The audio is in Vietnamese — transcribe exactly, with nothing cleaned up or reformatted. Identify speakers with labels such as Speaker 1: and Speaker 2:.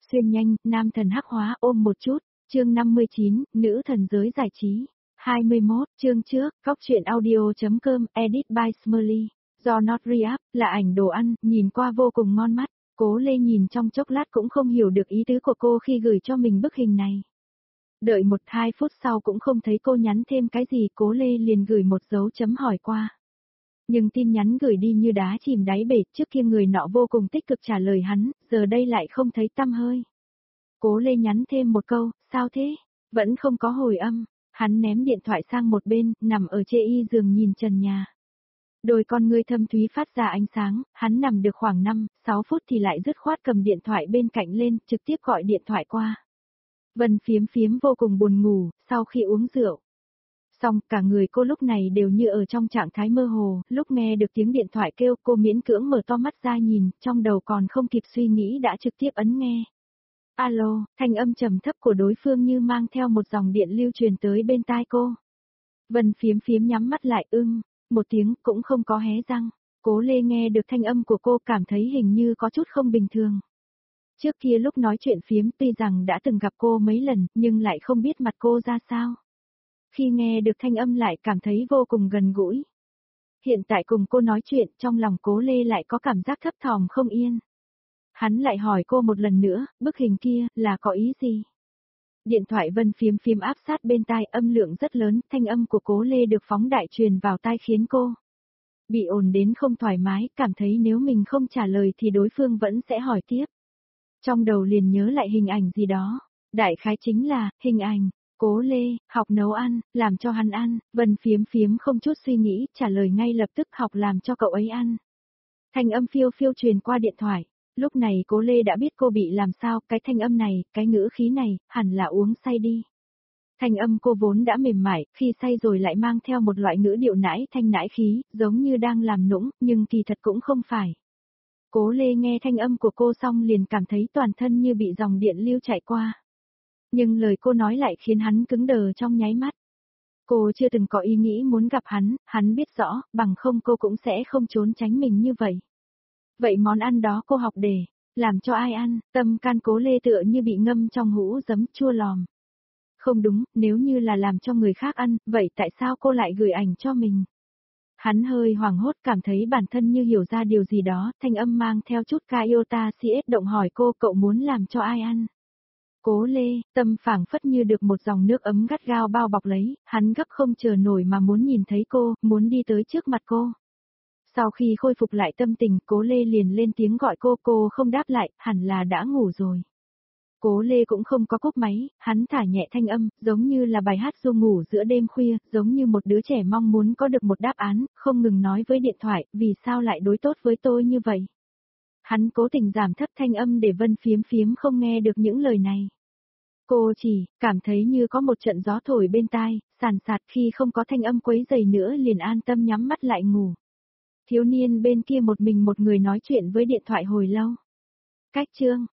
Speaker 1: Xuyên nhanh, nam thần hắc hóa ôm một chút, chương năm mươi chín, nữ thần giới giải trí. hai mươi mốt, chương trước, góc truyện audio.com, edit by Smurly. Do Not React, là ảnh đồ ăn, nhìn qua vô cùng ngon mắt. Cố Lê nhìn trong chốc lát cũng không hiểu được ý tứ của cô khi gửi cho mình bức hình này. Đợi một hai phút sau cũng không thấy cô nhắn thêm cái gì, Cố Lê liền gửi một dấu chấm hỏi qua. Nhưng tin nhắn gửi đi như đá chìm đáy bể, trước kia người nọ vô cùng tích cực trả lời hắn, giờ đây lại không thấy tăm hơi. Cố Lê nhắn thêm một câu, sao thế? Vẫn không có hồi âm, hắn ném điện thoại sang một bên, nằm ở chê y giường nhìn trần nhà. Đôi con ngươi thâm thúy phát ra ánh sáng, hắn nằm được khoảng năm, sáu phút thì lại dứt khoát cầm điện thoại bên cạnh lên, trực tiếp gọi điện thoại qua. Vân Phiếm Phiếm vô cùng buồn ngủ, sau khi uống rượu. Xong, cả người cô lúc này đều như ở trong trạng thái mơ hồ, lúc nghe được tiếng điện thoại kêu cô miễn cưỡng mở to mắt ra nhìn, trong đầu còn không kịp suy nghĩ đã trực tiếp ấn nghe. Alo, thanh âm trầm thấp của đối phương như mang theo một dòng điện lưu truyền tới bên tai cô. Vân Phiếm Phiếm nhắm mắt lại ưng, một tiếng cũng không có hé răng. Cố Lê nghe được thanh âm của cô cảm thấy hình như có chút không bình thường. Trước kia lúc nói chuyện phiếm tuy rằng đã từng gặp cô mấy lần nhưng lại không biết mặt cô ra sao. Khi nghe được thanh âm lại cảm thấy vô cùng gần gũi. Hiện tại cùng cô nói chuyện trong lòng Cố Lê lại có cảm giác thấp thỏm không yên. Hắn lại hỏi cô một lần nữa, bức hình kia là có ý gì? Điện thoại Vân Phiếm Phiếm áp sát bên tai, âm lượng rất lớn, thanh âm của Cố Lê được phóng đại truyền vào tai khiến cô bị ồn đến không thoải mái, cảm thấy nếu mình không trả lời thì đối phương vẫn sẽ hỏi tiếp. Trong đầu liền nhớ lại hình ảnh gì đó, đại khái chính là, hình ảnh, Cố Lê, học nấu ăn, làm cho hắn ăn, Vân Phiếm Phiếm không chút suy nghĩ, trả lời ngay lập tức học làm cho cậu ấy ăn. Thanh âm phiêu phiêu truyền qua điện thoại, lúc này Cố Lê đã biết cô bị làm sao, cái thanh âm này, cái ngữ khí này, hẳn là uống say đi. Thanh âm cô vốn đã mềm mại, khi say rồi lại mang theo một loại ngữ điệu nãi thanh nãi khí, giống như đang làm nũng, nhưng kỳ thật cũng không phải. Cố Lê nghe thanh âm của cô xong liền cảm thấy toàn thân như bị dòng điện lưu chạy qua. Nhưng lời cô nói lại khiến hắn cứng đờ trong nháy mắt. Cô chưa từng có ý nghĩ muốn gặp hắn, hắn biết rõ, bằng không cô cũng sẽ không trốn tránh mình như vậy. Vậy món ăn đó cô học để làm cho ai ăn? Tâm can Cố Lê tựa như bị ngâm trong hũ giấm chua lòm. Không đúng, nếu như là làm cho người khác ăn, vậy tại sao cô lại gửi ảnh cho mình? Hắn hơi hoảng hốt cảm thấy bản thân như hiểu ra điều gì đó, thanh âm mang theo chút ca iota cs động hỏi cô cậu muốn làm cho ai ăn? Cố Lê, tâm phảng phất như được một dòng nước ấm gắt gao bao bọc lấy, hắn gấp không chờ nổi mà muốn nhìn thấy cô, muốn đi tới trước mặt cô. Sau khi khôi phục lại tâm tình, Cố Lê liền lên tiếng gọi cô, cô không đáp lại, hẳn là đã ngủ rồi. Cố Lê cũng không có cúp máy, hắn thả nhẹ thanh âm, giống như là bài hát ru ngủ giữa đêm khuya, giống như một đứa trẻ mong muốn có được một đáp án, không ngừng nói với điện thoại, vì sao lại đối tốt với tôi như vậy. Hắn cố tình giảm thấp thanh âm để Vân Phiếm Phiếm không nghe được những lời này. Cô chỉ cảm thấy như có một trận gió thổi bên tai, sàn sạt khi không có thanh âm quấy rầy nữa liền an tâm nhắm mắt lại ngủ. Thiếu niên bên kia một mình một người nói chuyện với điện thoại hồi lâu. Cách chương